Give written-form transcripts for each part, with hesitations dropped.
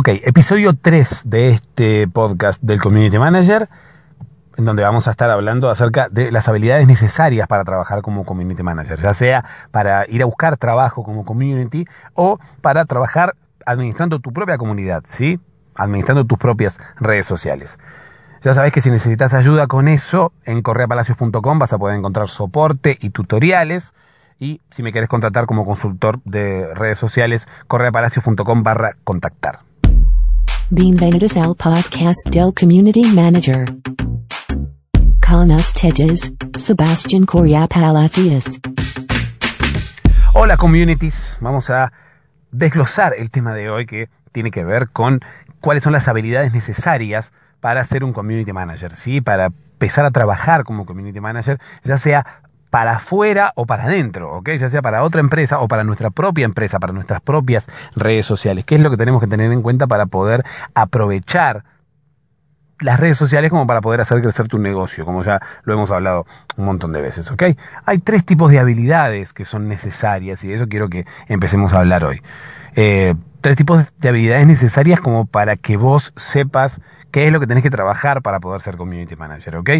Ok, episodio 3 de este podcast del Community Manager, en donde vamos a estar hablando acerca de las habilidades necesarias para trabajar como Community Manager, ya sea para ir a buscar trabajo como Community o para trabajar administrando tu propia comunidad, ¿sí? Administrando tus propias redes sociales. Ya sabes que si necesitas ayuda con eso, en correapalacios.com vas a poder encontrar soporte y tutoriales. Y si me querés contratar como consultor de redes sociales, correapalacios.com/contactar. Bienvenidos al podcast del Community Manager. Con ustedes, Sebastián Correa Palacios. Hola communities, vamos a desglosar el tema de hoy que tiene que ver con cuáles son las habilidades necesarias para ser un Community Manager, ¿sí? Para empezar a trabajar como Community Manager, ya sea para afuera o para adentro, ¿ok? Ya sea para otra empresa o para nuestra propia empresa, para nuestras propias redes sociales. ¿Qué es lo que tenemos que tener en cuenta para poder aprovechar las redes sociales como para poder hacer crecer tu negocio? Como ya lo hemos hablado un montón de veces, ¿ok? Hay 3 tipos de habilidades que son necesarias y de eso quiero que empecemos a hablar hoy. 3 tipos de habilidades necesarias como para que vos sepas qué es lo que tenés que trabajar para poder ser Community Manager, ¿ok?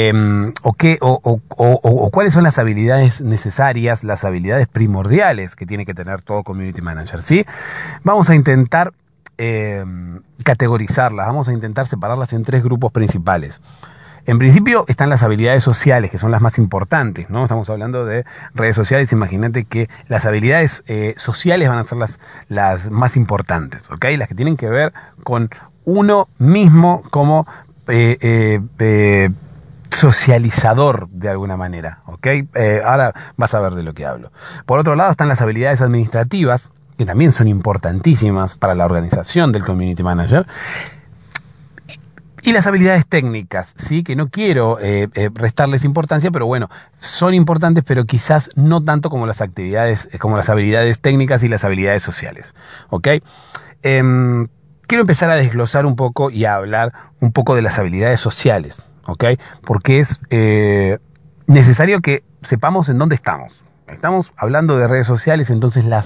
O cuáles son las habilidades necesarias, las habilidades primordiales que tiene que tener todo Community Manager, ¿sí? Vamos a intentar categorizarlas, vamos a intentar separarlas en 3 grupos principales. En principio están las habilidades sociales, que son las más importantes, ¿no? Estamos hablando de redes sociales, imagínate que las habilidades sociales van a ser las más importantes, ¿ok? Las que tienen que ver con uno mismo como socializador de alguna manera, ¿ok? Ahora vas a ver de lo que hablo. Por otro lado están las habilidades administrativas, que también son importantísimas para la organización del Community Manager. Y las habilidades técnicas, sí, que no quiero restarles importancia, pero bueno, son importantes, pero quizás no tanto como las habilidades técnicas y las habilidades sociales, ¿ok? Quiero empezar a desglosar un poco y a hablar un poco de las habilidades sociales, ¿ok? Porque es necesario que sepamos en dónde estamos. Estamos hablando de redes sociales, entonces las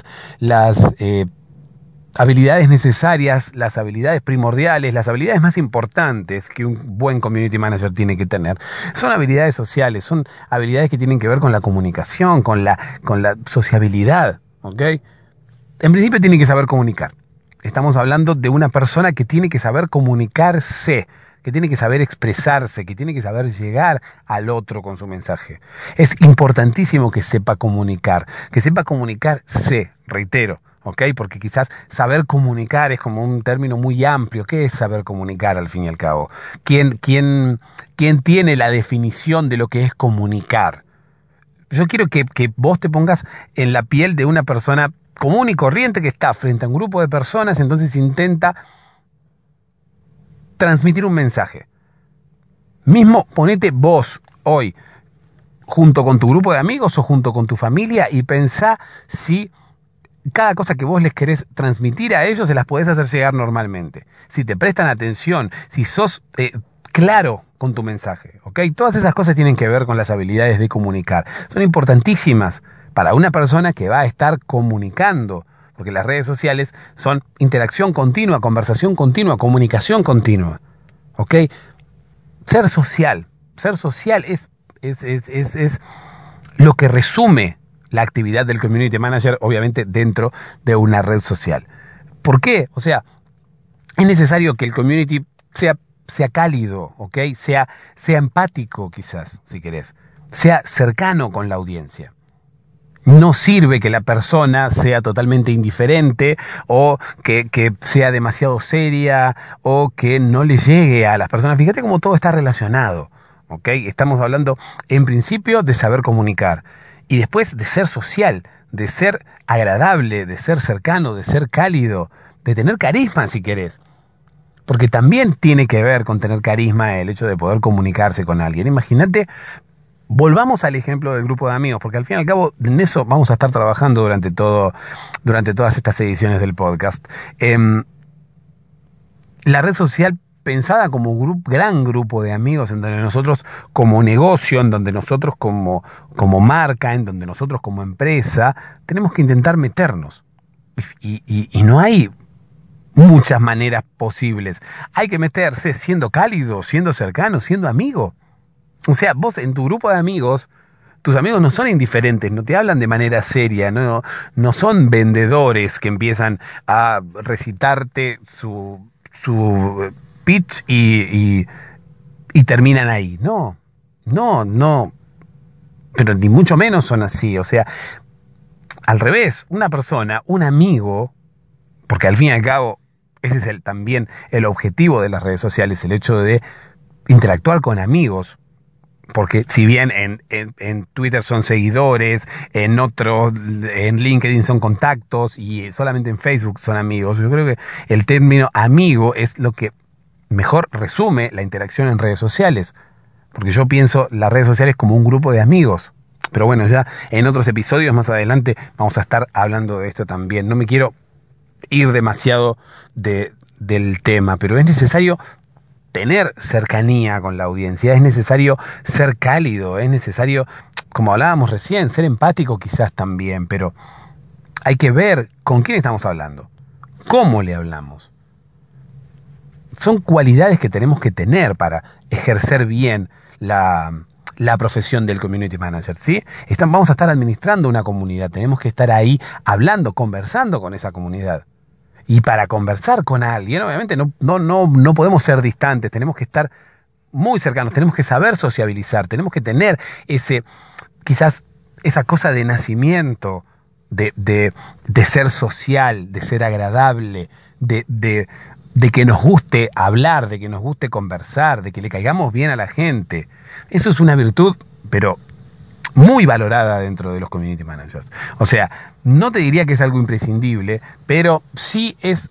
habilidades necesarias, las habilidades primordiales, las habilidades más importantes que un buen Community Manager tiene que tener, son habilidades sociales, son habilidades que tienen que ver con la comunicación, con la sociabilidad, ¿ok? En principio tiene que saber comunicar. Estamos hablando de una persona que tiene que saber comunicarse, que tiene que saber expresarse, que tiene que saber llegar al otro con su mensaje. Es importantísimo que sepa comunicarse, reitero. ¿Ok? Porque quizás saber comunicar es como un término muy amplio. ¿Qué es saber comunicar al fin y al cabo? ¿Quién tiene la definición de lo que es comunicar? Yo quiero que vos te pongas en la piel de una persona común y corriente que está frente a un grupo de personas, entonces intenta transmitir un mensaje. Mismo ponete vos hoy junto con tu grupo de amigos o junto con tu familia y pensá si cada cosa que vos les querés transmitir a ellos se las podés hacer llegar normalmente. Si te prestan atención, si sos claro con tu mensaje, ¿ok? Todas esas cosas tienen que ver con las habilidades de comunicar. Son importantísimas para una persona que va a estar comunicando, porque las redes sociales son interacción continua, conversación continua, comunicación continua, ¿ok? Ser social es lo que resume la actividad del Community Manager, obviamente dentro de una red social. ¿Por qué? O sea, es necesario que el community sea cálido, ¿ok? Sea empático quizás, si querés. Sea cercano con la audiencia. No sirve que la persona sea totalmente indiferente o que sea demasiado seria o que no le llegue a las personas. Fíjate cómo todo está relacionado, ¿ok? Estamos hablando en principio de saber comunicar. Y después de ser social, de ser agradable, de ser cercano, de ser cálido, de tener carisma si querés. Porque también tiene que ver con tener carisma el hecho de poder comunicarse con alguien. Imagínate, volvamos al ejemplo del grupo de amigos, porque al fin y al cabo en eso vamos a estar trabajando durante todas estas ediciones del podcast. La red social pensada como un gran grupo de amigos, en donde nosotros como negocio, en donde nosotros como marca, en donde nosotros como empresa, tenemos que intentar meternos. Y no hay muchas maneras posibles. Hay que meterse siendo cálido, siendo cercano, siendo amigo. O sea, vos en tu grupo de amigos, tus amigos no son indiferentes, no te hablan de manera seria, no son vendedores que empiezan a recitarte su pitch y terminan ahí. No, pero ni mucho menos son así. O sea, al revés, una persona, un amigo, porque al fin y al cabo ese es también el objetivo de las redes sociales, el hecho de interactuar con amigos. Porque si bien en Twitter son seguidores, en LinkedIn son contactos y solamente en Facebook son amigos, yo creo que el término amigo es lo que mejor resume la interacción en redes sociales. Porque yo pienso las redes sociales como un grupo de amigos. Pero bueno, ya en otros episodios más adelante vamos a estar hablando de esto también. No me quiero ir demasiado del tema, pero es necesario tener cercanía con la audiencia, es necesario ser cálido, es necesario, como hablábamos recién, ser empático quizás también, pero hay que ver con quién estamos hablando, cómo le hablamos. Son cualidades que tenemos que tener para ejercer bien la profesión del community manager, ¿sí? Vamos a estar administrando una comunidad, tenemos que estar ahí hablando, conversando con esa comunidad. Y para conversar con alguien, obviamente no podemos ser distantes, tenemos que estar muy cercanos, tenemos que saber sociabilizar, tenemos que tener quizás esa cosa de nacimiento, de ser social, de ser agradable, de que nos guste hablar, de que nos guste conversar, de que le caigamos bien a la gente. Eso es una virtud, pero muy valorada dentro de los community managers. O sea, no te diría que es algo imprescindible, pero sí es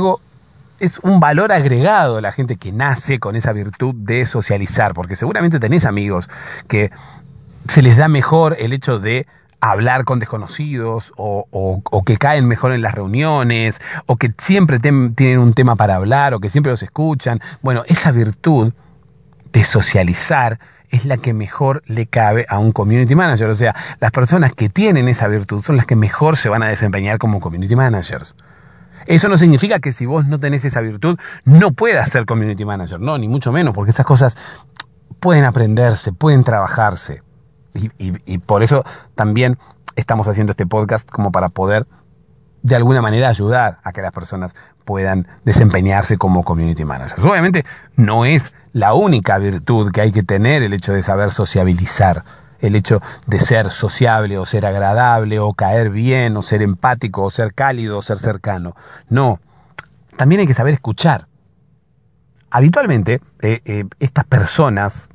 un valor agregado a la gente que nace con esa virtud de socializar, porque seguramente tenés amigos que se les da mejor el hecho de hablar con desconocidos o que caen mejor en las reuniones o que siempre tienen un tema para hablar o que siempre los escuchan. Bueno, esa virtud de socializar es la que mejor le cabe a un community manager. O sea, las personas que tienen esa virtud son las que mejor se van a desempeñar como community managers. Eso no significa que si vos no tenés esa virtud no puedas ser community manager. No, ni mucho menos, porque esas cosas pueden aprenderse, pueden trabajarse. Y por eso también estamos haciendo este podcast como para poder de alguna manera ayudar a que las personas puedan desempeñarse como community managers. Obviamente no es la única virtud que hay que tener el hecho de saber sociabilizar, el hecho de ser sociable o ser agradable o caer bien o ser empático o ser cálido o ser cercano. No, también hay que saber escuchar. Habitualmente estas personas,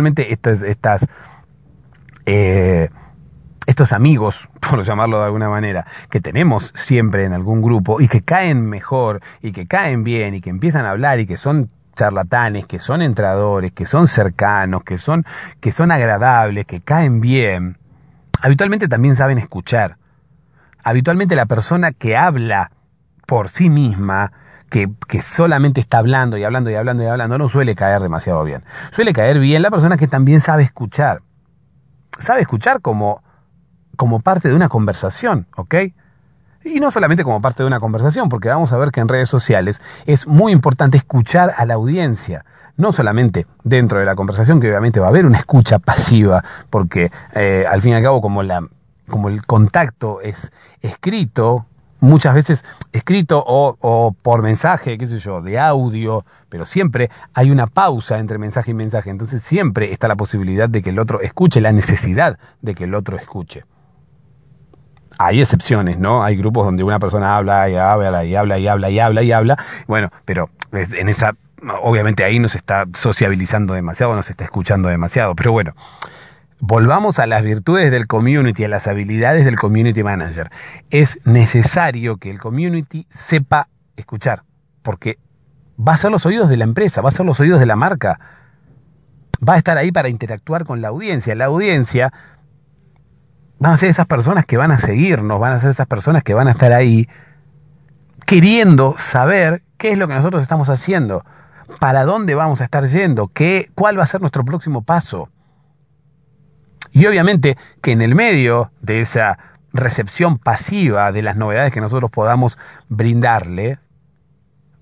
estos amigos, por llamarlo de alguna manera, que tenemos siempre en algún grupo y que caen mejor y que caen bien y que empiezan a hablar y que son charlatanes, que son entradores, que son cercanos, que son agradables, que caen bien, habitualmente también saben escuchar. Habitualmente la persona que habla por sí misma, que solamente está hablando y hablando y hablando y hablando, no suele caer demasiado bien. Suele caer bien la persona que también sabe escuchar. Sabe escuchar como parte de una conversación, ¿ok? Y no solamente como parte de una conversación, porque vamos a ver que en redes sociales es muy importante escuchar a la audiencia. No solamente dentro de la conversación, que obviamente va a haber una escucha pasiva, porque al fin y al cabo como el contacto es escrito, muchas veces escrito o por mensaje, qué sé yo, de audio, pero siempre hay una pausa entre mensaje y mensaje, entonces siempre está la posibilidad de que el otro escuche, la necesidad de que el otro escuche. Hay excepciones, ¿no? Hay grupos donde una persona habla y habla y habla y habla y habla y habla. Bueno, pero en esa, obviamente ahí no se está sociabilizando demasiado, no se está escuchando demasiado. Pero bueno, volvamos a las virtudes del community, a las habilidades del community manager. Es necesario que el community sepa escuchar, porque va a ser los oídos de la empresa, va a ser los oídos de la marca. Va a estar ahí para interactuar con la audiencia. La audiencia van a ser esas personas que van a seguirnos, van a ser esas personas que van a estar ahí queriendo saber qué es lo que nosotros estamos haciendo, para dónde vamos a estar yendo, cuál va a ser nuestro próximo paso. Y obviamente que en el medio de esa recepción pasiva de las novedades que nosotros podamos brindarle,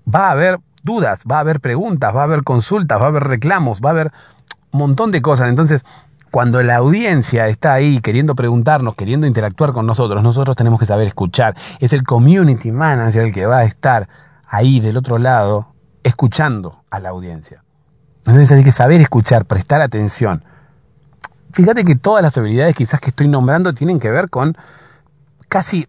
va a haber dudas, va a haber preguntas, va a haber consultas, va a haber reclamos, va a haber un montón de cosas. Entonces, cuando la audiencia está ahí queriendo preguntarnos, queriendo interactuar con nosotros, nosotros tenemos que saber escuchar. Es el community manager el que va a estar ahí del otro lado escuchando a la audiencia. Entonces hay que saber escuchar, prestar atención. Fíjate que todas las habilidades quizás que estoy nombrando tienen que ver con casi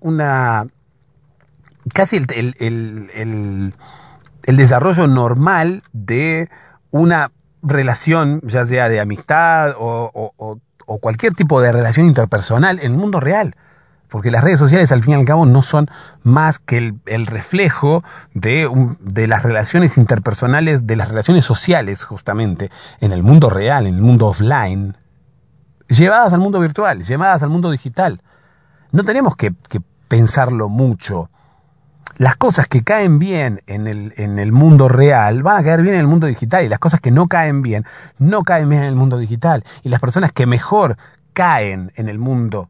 el desarrollo normal de una relación, ya sea de amistad o cualquier tipo de relación interpersonal en el mundo real. Porque las redes sociales, al fin y al cabo, no son más que el reflejo de las relaciones interpersonales, de las relaciones sociales, justamente, en el mundo real, en el mundo offline, llevadas al mundo virtual, llevadas al mundo digital. No tenemos que pensarlo mucho. Las cosas que caen bien en el mundo real van a caer bien en el mundo digital, y las cosas que no caen bien, no caen bien en el mundo digital. Y las personas que mejor caen en el mundo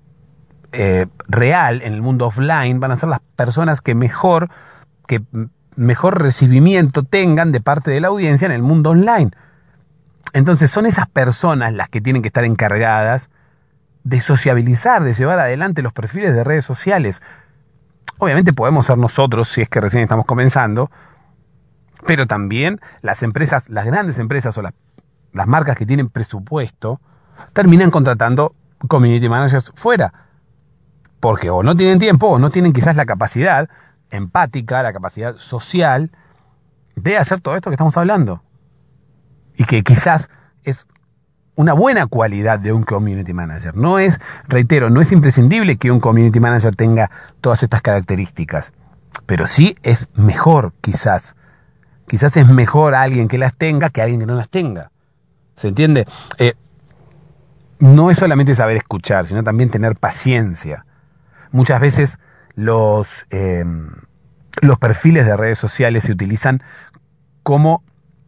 real, en el mundo offline, van a ser las personas que mejor recibimiento tengan de parte de la audiencia en el mundo online. Entonces son esas personas las que tienen que estar encargadas de sociabilizar, de llevar adelante los perfiles de redes sociales. Obviamente podemos ser nosotros, si es que recién estamos comenzando, pero también las empresas, las grandes empresas o las marcas que tienen presupuesto, terminan contratando community managers fuera. Porque o no tienen tiempo o no tienen quizás la capacidad empática, la capacidad social de hacer todo esto que estamos hablando. Y que quizás es una buena cualidad de un community manager. No es, reitero, no es imprescindible que un community manager tenga todas estas características. Pero sí es mejor, quizás. Quizás es mejor alguien que las tenga que alguien que no las tenga. ¿Se entiende? No es solamente saber escuchar, sino también tener paciencia. Muchas veces los perfiles de redes sociales se utilizan como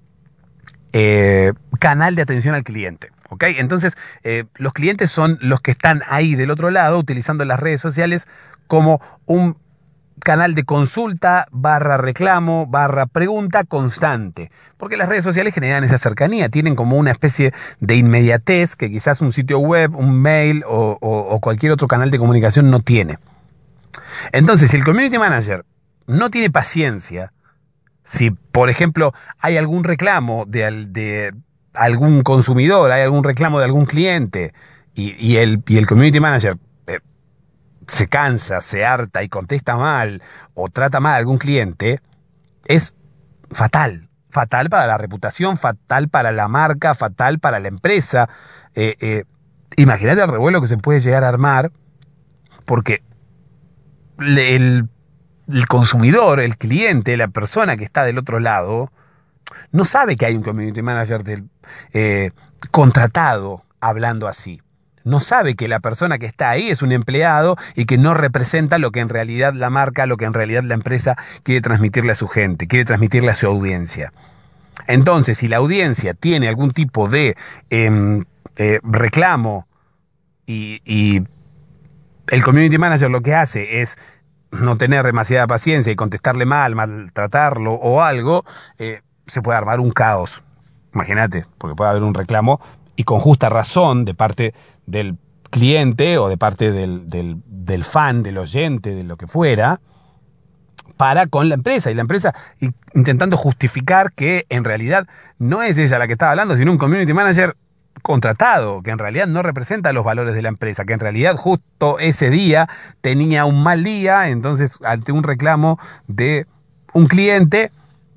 canal de atención al cliente. ¿Ok? Entonces, los clientes son los que están ahí del otro lado utilizando las redes sociales como un canal de consulta / reclamo / pregunta constante. Porque las redes sociales generan esa cercanía, tienen como una especie de inmediatez que quizás un sitio web, un mail o cualquier otro canal de comunicación no tiene. Entonces, si el community manager no tiene paciencia, si por ejemplo hay algún reclamo de algún consumidor, hay algún reclamo de algún cliente y el community manager se cansa, se harta y contesta mal o trata mal a algún cliente, es fatal. Fatal para la reputación, fatal para la marca, fatal para la empresa. Imagínate el revuelo que se puede llegar a armar, porque el consumidor, el cliente, la persona que está del otro lado, no sabe que hay un community manager contratado hablando así. No sabe que la persona que está ahí es un empleado y que no representa lo que en realidad la marca, lo que en realidad la empresa quiere transmitirle a su gente, quiere transmitirle a su audiencia. Entonces, si la audiencia tiene algún tipo de reclamo y el community manager lo que hace es no tener demasiada paciencia y contestarle mal, maltratarlo o algo, se puede armar un caos. Imagínate, porque puede haber un reclamo y con justa razón de parte del cliente o de parte del fan, del oyente, de lo que fuera, para con la empresa. Y la empresa intentando justificar que en realidad no es ella la que está hablando, sino un community manager contratado, que en realidad no representa los valores de la empresa, que en realidad justo ese día tenía un mal día, entonces ante un reclamo de un cliente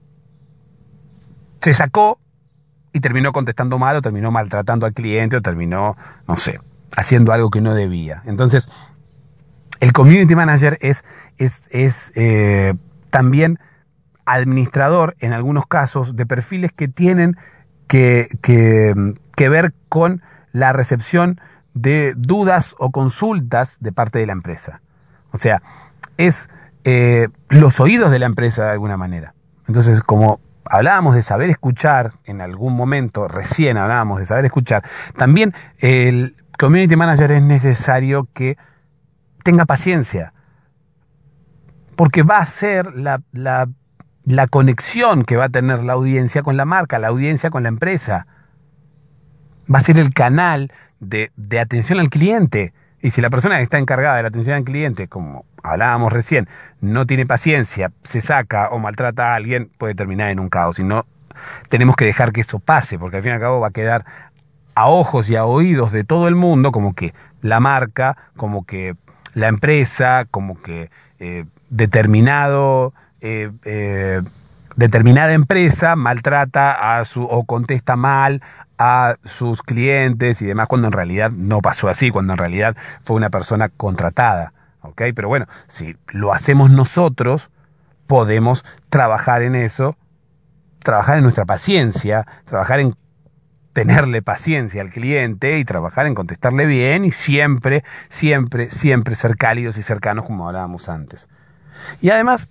se sacó y terminó contestando mal o terminó maltratando al cliente o terminó, no sé, haciendo algo que no debía. Entonces, el community manager es también administrador en algunos casos de perfiles que tienen que ver con la recepción de dudas o consultas de parte de la empresa. O sea, es los oídos de la empresa de alguna manera. Entonces, como hablábamos de saber escuchar en algún momento, recién hablábamos de saber escuchar, también el community manager es necesario que tenga paciencia, porque va a ser la conexión que va a tener la audiencia con la marca, la audiencia con la empresa. Va a ser el canal de atención al cliente. Y si la persona que está encargada de la atención al cliente, como hablábamos recién, no tiene paciencia, se saca o maltrata a alguien, puede terminar en un caos. Y no tenemos que dejar que eso pase, porque al fin y al cabo va a quedar a ojos y a oídos de todo el mundo como que la marca, como que la empresa, como que determinada empresa maltrata o contesta mal a sus clientes y demás, cuando en realidad no pasó así, cuando en realidad fue una persona contratada, ¿ok? Pero bueno, si lo hacemos nosotros, podemos trabajar en eso, trabajar en nuestra paciencia, trabajar en tenerle paciencia al cliente y trabajar en contestarle bien y siempre, siempre, siempre ser cálidos y cercanos como hablábamos antes. Y además,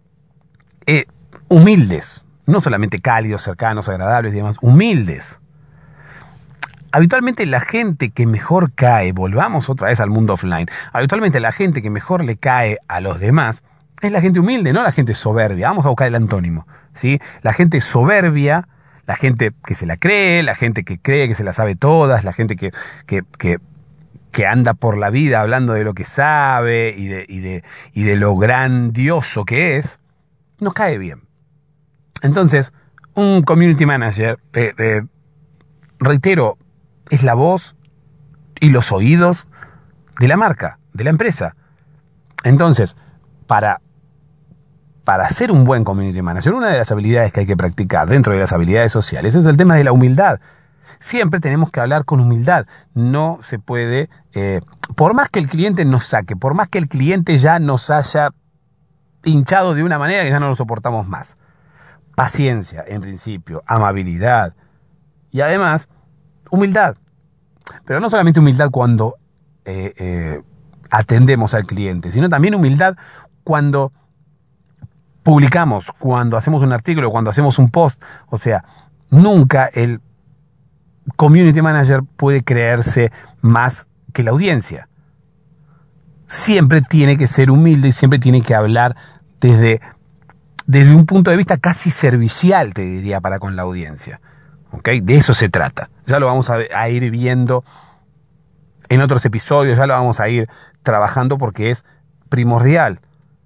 humildes, no solamente cálidos, cercanos, agradables y demás, humildes. Habitualmente la gente que mejor cae, volvamos otra vez al mundo offline, habitualmente la gente que mejor le cae a los demás es la gente humilde, no la gente soberbia. Vamos a buscar el antónimo, ¿sí? La gente soberbia, la gente que se la cree, la gente que cree que se la sabe todas, la gente que anda por la vida hablando de lo que sabe y de lo grandioso que es, nos cae bien. Entonces, un community manager, reitero, es la voz y los oídos de la marca, de la empresa. Entonces, para ser un buen community manager, una de las habilidades que hay que practicar dentro de las habilidades sociales es el tema de la humildad. Siempre tenemos que hablar con humildad. No se puede, por más que el cliente nos saque, por más que el cliente ya nos haya hinchado de una manera que ya no lo soportamos más. Paciencia, en principio, amabilidad y además humildad. Pero no solamente humildad cuando atendemos al cliente, sino también humildad cuando publicamos, cuando hacemos un artículo, cuando hacemos un post. O sea, nunca el community manager puede creerse más que la audiencia. Siempre tiene que ser humilde y siempre tiene que hablar desde un punto de vista casi servicial, te diría, para con la audiencia. ¿Okay? De eso se trata. Ya lo vamos a ir viendo en otros episodios, ya lo vamos a ir trabajando porque es primordial.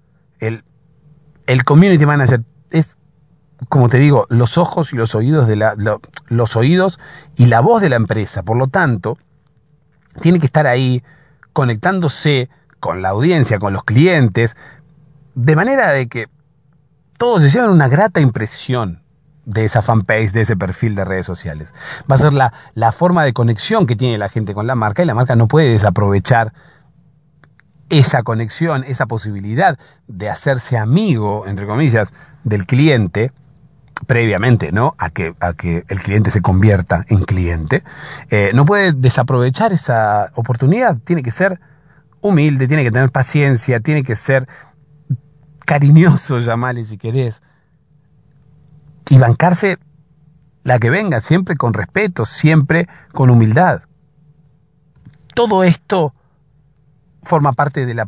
El community manager es, como te digo, los ojos y los oídos los oídos y la voz de la empresa. Por lo tanto, tiene que estar ahí conectándose con la audiencia, con los clientes, de manera de que todos se lleven una grata impresión de esa fanpage, de ese perfil de redes sociales. Va a ser la forma de conexión que tiene la gente con la marca, y la marca no puede desaprovechar esa conexión, esa posibilidad de hacerse amigo, entre comillas, del cliente, previamente, ¿no?, a que el cliente se convierta en cliente. No puede desaprovechar esa oportunidad. Tiene que ser humilde, tiene que tener paciencia, tiene que ser cariñoso, llamale si querés, y bancarse la que venga, siempre con respeto, siempre con humildad. Todo esto forma parte de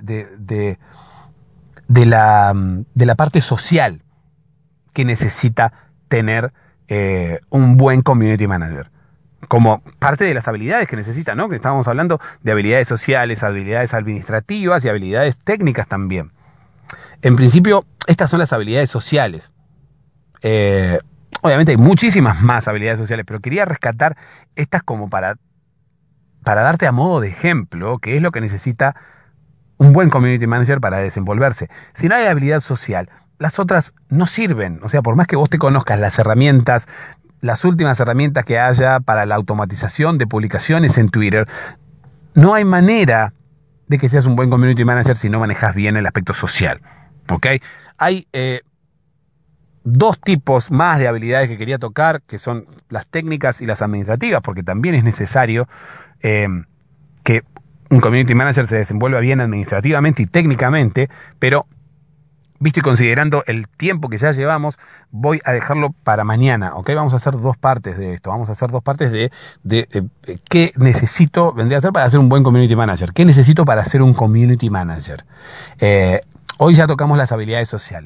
la parte social que necesita tener un buen community manager, como parte de las habilidades que necesita, ¿no? Que estábamos hablando de habilidades sociales, habilidades administrativas y habilidades técnicas también. En principio, estas son las habilidades sociales. Obviamente hay muchísimas más habilidades sociales, pero quería rescatar estas como para darte a modo de ejemplo qué es lo que necesita un buen community manager para desenvolverse. Si no hay habilidad social, las otras no sirven. O sea, por más que vos te conozcas las herramientas, las últimas herramientas que haya para la automatización de publicaciones en Twitter, no hay manera de que seas un buen community manager si no manejas bien el aspecto social. ¿Ok? Hay dos tipos más de habilidades que quería tocar, que son las técnicas y las administrativas, porque también es necesario que un community manager se desenvuelva bien administrativamente y técnicamente, pero visto y considerando el tiempo que ya llevamos, voy a dejarlo para mañana, ¿ok? Vamos a hacer dos partes de esto, vamos a hacer dos partes de qué necesito, vendría a ser para ser un buen community manager, qué necesito para ser un community manager. Hoy ya tocamos las habilidades sociales,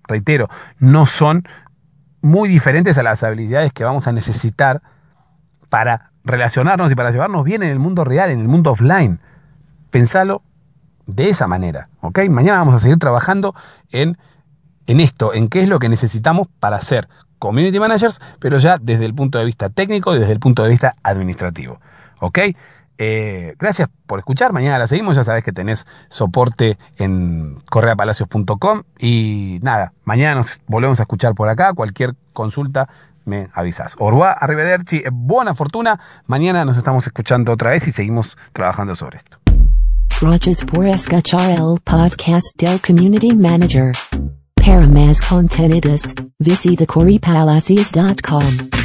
reitero, no son muy diferentes a las habilidades que vamos a necesitar para relacionarnos y para llevarnos bien en el mundo real, en el mundo offline. Pensalo de esa manera, ¿ok? Mañana vamos a seguir trabajando en esto, en qué es lo que necesitamos para ser community managers, pero ya desde el punto de vista técnico y desde el punto de vista administrativo, ¿ok? Gracias por escuchar. Mañana la seguimos. Ya sabés que tenés soporte en correapalacios.com. Y nada, mañana nos volvemos a escuchar por acá. Cualquier consulta me avisás. Au revoir, arrivederci, buena fortuna. Mañana nos estamos escuchando otra vez y seguimos trabajando sobre esto. Gracias por escuchar el podcast del Community Manager. Para más contenidos, visita correapalacios.com.